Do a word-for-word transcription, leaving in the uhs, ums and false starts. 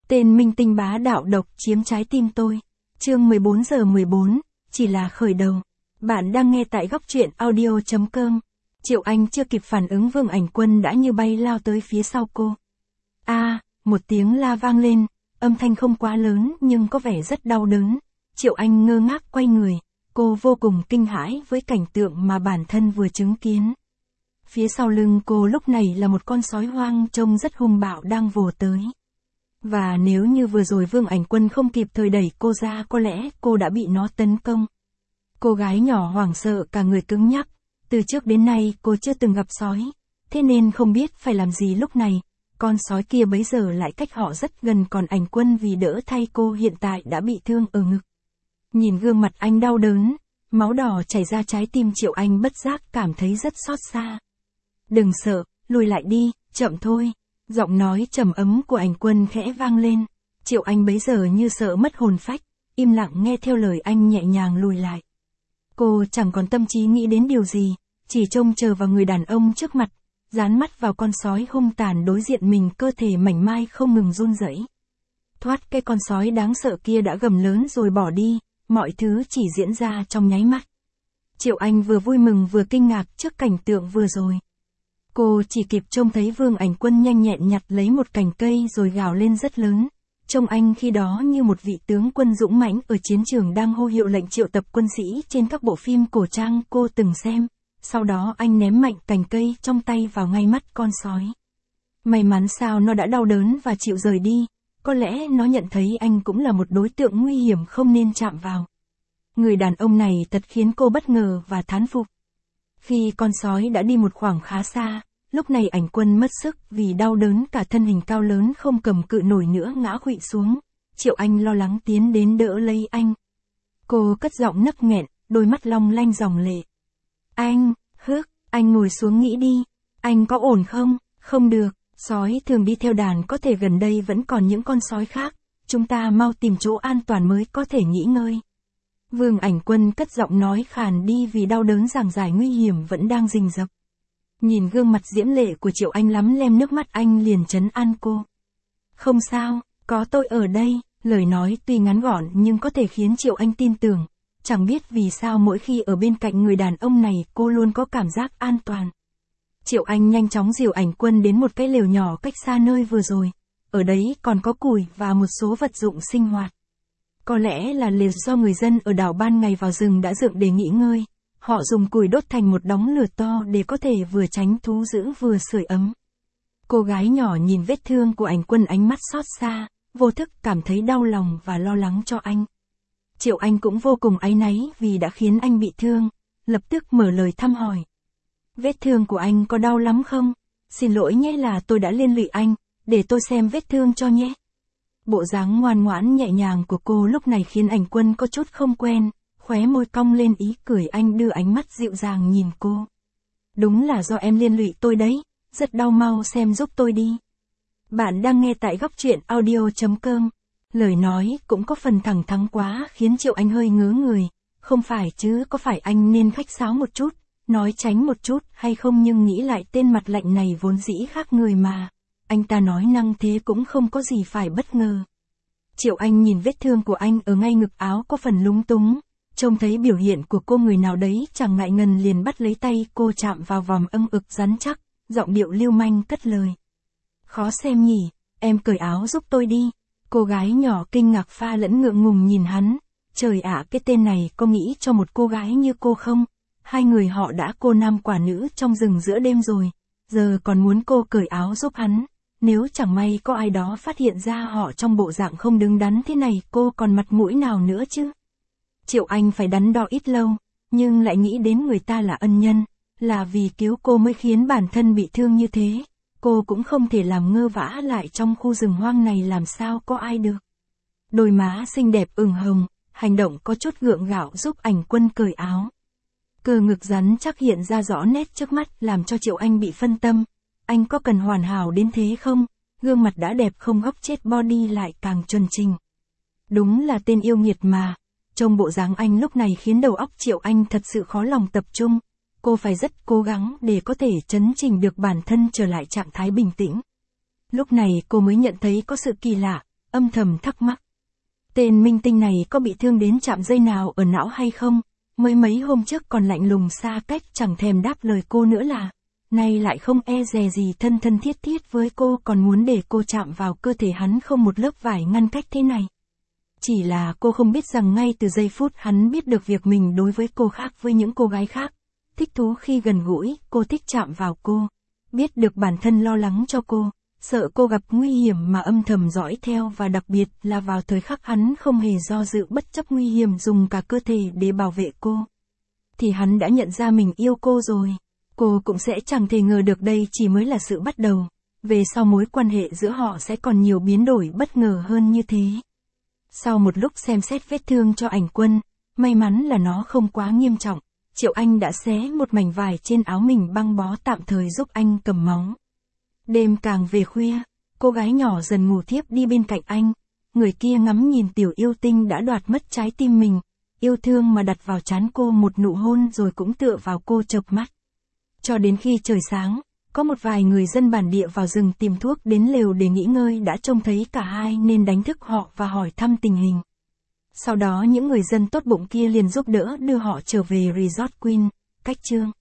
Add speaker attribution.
Speaker 1: Tên minh tinh bá đạo độc chiếm trái tim tôi. Chương mười bốn giờ mười bốn, chỉ là khởi đầu. Bạn đang nghe tại góc truyện audio chấm com. Triệu Anh chưa kịp phản ứng Vương Ảnh Quân đã như bay lao tới phía sau cô. A, à, một tiếng la vang lên, âm thanh không quá lớn nhưng có vẻ rất đau đớn. Triệu Anh ngơ ngác quay người, cô vô cùng kinh hãi với cảnh tượng mà bản thân vừa chứng kiến. Phía sau lưng cô lúc này là một con sói hoang trông rất hung bạo đang vồ tới. Và nếu như vừa rồi Vương Ảnh Quân không kịp thời đẩy cô ra có lẽ cô đã bị nó tấn công. Cô gái nhỏ hoảng sợ cả người cứng nhắc, từ trước đến nay cô chưa từng gặp sói, thế nên không biết phải làm gì lúc này, con sói kia bấy giờ lại cách họ rất gần còn Ảnh Quân vì đỡ thay cô hiện tại đã bị thương ở ngực. Nhìn gương mặt anh đau đớn, máu đỏ chảy ra trái tim Triệu Anh bất giác cảm thấy rất xót xa. Đừng sợ, lùi lại đi, chậm thôi. Giọng nói trầm ấm của Ảnh Quân khẽ vang lên. Triệu Anh bấy giờ như sợ mất hồn phách, im lặng nghe theo lời anh nhẹ nhàng lùi lại. Cô chẳng còn tâm trí nghĩ đến điều gì, chỉ trông chờ vào người đàn ông trước mặt, dán mắt vào con sói hung tàn đối diện mình, cơ thể mảnh mai không ngừng run rẩy. Thoát cái con sói đáng sợ kia đã gầm lớn rồi bỏ đi, mọi thứ chỉ diễn ra trong nháy mắt. Triệu Anh vừa vui mừng vừa kinh ngạc trước cảnh tượng vừa rồi. Cô chỉ kịp trông thấy Vương Ảnh Quân nhanh nhẹn nhặt lấy một cành cây rồi gào lên rất lớn. Trông anh khi đó như một vị tướng quân dũng mãnh ở chiến trường đang hô hiệu lệnh triệu tập quân sĩ trên các bộ phim cổ trang cô từng xem. Sau đó anh ném mạnh cành cây trong tay vào ngay mắt con sói. May mắn sao nó đã đau đớn và chịu rời đi. Có lẽ nó nhận thấy anh cũng là một đối tượng nguy hiểm không nên chạm vào. Người đàn ông này thật khiến cô bất ngờ và thán phục. Khi con sói đã đi một khoảng khá xa, lúc này Ảnh Quân mất sức vì đau đớn cả thân hình cao lớn không cầm cự nổi nữa ngã khuỵu xuống. Triệu Anh lo lắng tiến đến đỡ lấy anh. Cô cất giọng nấc nghẹn, đôi mắt long lanh dòng lệ. Anh, hức, anh ngồi xuống nghĩ đi. Anh có ổn không? Không được, sói thường đi theo đàn, có thể gần đây vẫn còn những con sói khác. Chúng ta mau tìm chỗ an toàn mới có thể nghỉ ngơi. Vương Ảnh Quân cất giọng nói khàn đi vì đau đớn giảng giải nguy hiểm vẫn đang rình rập. Nhìn gương mặt diễm lệ của Triệu Anh lắm lem nước mắt anh liền trấn an cô. Không sao, có tôi ở đây. Lời nói tuy ngắn gọn nhưng có thể khiến Triệu Anh tin tưởng. Chẳng biết vì sao mỗi khi ở bên cạnh người đàn ông này cô luôn có cảm giác an toàn. Triệu Anh nhanh chóng dìu Ảnh Quân đến một cái lều nhỏ cách xa nơi vừa rồi. Ở đấy còn có củi và một số vật dụng sinh hoạt. Có lẽ là lều do người dân ở đảo ban ngày vào rừng đã dựng để nghỉ ngơi. Họ dùng củi đốt thành một đống lửa to để có thể vừa tránh thú dữ vừa sưởi ấm. Cô gái nhỏ nhìn vết thương của Ảnh Quân ánh mắt xót xa, vô thức cảm thấy đau lòng và lo lắng cho anh. Triệu Anh cũng vô cùng áy náy vì đã khiến anh bị thương, lập tức mở lời thăm hỏi. Vết thương của anh có đau lắm không? Xin lỗi nhé là tôi đã liên lụy anh, để tôi xem vết thương cho nhé. Bộ dáng ngoan ngoãn nhẹ nhàng của cô lúc này khiến Ảnh Quân có chút không quen, khóe môi cong lên ý cười. Anh đưa ánh mắt dịu dàng nhìn cô. Đúng là do em liên lụy tôi đấy, rất đau, mau xem giúp tôi đi. Bạn đang nghe tại góc truyện audio chấm com. Lời nói cũng có phần thẳng thắn quá khiến Triệu Anh hơi ngớ người. Không phải chứ, có phải anh nên khách sáo một chút, nói tránh một chút hay không, nhưng nghĩ lại tên mặt lạnh này vốn dĩ khác người mà. Anh ta nói năng thế cũng không có gì phải bất ngờ. Triệu Anh nhìn vết thương của anh ở ngay ngực áo có phần lúng túng. Trông thấy biểu hiện của cô người nào đấy chẳng ngại ngần liền bắt lấy tay cô chạm vào vòng ưng ực rắn chắc, giọng điệu lưu manh cất lời. Khó xem nhỉ, em cởi áo giúp tôi đi. Cô gái nhỏ kinh ngạc pha lẫn ngượng ngùng nhìn hắn. Trời ạ, cái tên này có nghĩ cho một cô gái như cô không? Hai người họ đã cô nam quả nữ trong rừng giữa đêm rồi, giờ còn muốn cô cởi áo giúp hắn. Nếu chẳng may có ai đó phát hiện ra họ trong bộ dạng không đứng đắn thế này, cô còn mặt mũi nào nữa chứ? Triệu Anh phải đắn đo ít lâu, nhưng lại nghĩ đến người ta là ân nhân, là vì cứu cô mới khiến bản thân bị thương như thế. Cô cũng không thể làm ngơ vã lại trong khu rừng hoang này, làm sao có ai được. Đôi má xinh đẹp ửng hồng, hành động có chút gượng gạo giúp Ảnh Quân cởi áo. Cơ ngực rắn chắc hiện ra rõ nét trước mắt làm cho Triệu Anh bị phân tâm. Anh có cần hoàn hảo đến thế không? Gương mặt đã đẹp không góc chết, body lại càng chuẩn chỉnh. Đúng là tên yêu nghiệt mà. Trông bộ dáng anh lúc này khiến đầu óc Triệu Anh thật sự khó lòng tập trung. Cô phải rất cố gắng để có thể chấn chỉnh được bản thân trở lại trạng thái bình tĩnh. Lúc này cô mới nhận thấy có sự kỳ lạ, âm thầm thắc mắc. Tên minh tinh này có bị thương đến chạm dây nào ở não hay không? Mới mấy hôm trước còn lạnh lùng xa cách chẳng thèm đáp lời cô nữa là, nay lại không e dè gì thân thân thiết thiết với cô, còn muốn để cô chạm vào cơ thể hắn không một lớp vải ngăn cách thế này. Chỉ là cô không biết rằng ngay từ giây phút hắn biết được việc mình đối với cô khác với những cô gái khác, thích thú khi gần gũi, cô thích chạm vào cô, biết được bản thân lo lắng cho cô, sợ cô gặp nguy hiểm mà âm thầm dõi theo, và đặc biệt là vào thời khắc hắn không hề do dự bất chấp nguy hiểm dùng cả cơ thể để bảo vệ cô. Thì hắn đã nhận ra mình yêu cô rồi. Cô cũng sẽ chẳng thể ngờ được đây chỉ mới là sự bắt đầu. Về sau mối quan hệ giữa họ sẽ còn nhiều biến đổi bất ngờ hơn như thế. Sau một lúc xem xét vết thương cho Ảnh Quân, may mắn là nó không quá nghiêm trọng, Triệu Anh đã xé một mảnh vải trên áo mình băng bó tạm thời giúp anh cầm máu. Đêm càng về khuya, cô gái nhỏ dần ngủ thiếp đi bên cạnh anh. Người kia ngắm nhìn tiểu yêu tinh đã đoạt mất trái tim mình, yêu thương mà đặt vào trán cô một nụ hôn rồi cũng tựa vào cô chợp mắt. Cho đến khi trời sáng, có một vài người dân bản địa vào rừng tìm thuốc đến lều để nghỉ ngơi đã trông thấy cả hai nên đánh thức họ và hỏi thăm tình hình. Sau đó những người dân tốt bụng kia liền giúp đỡ đưa họ trở về Resort Queen, cách Chương.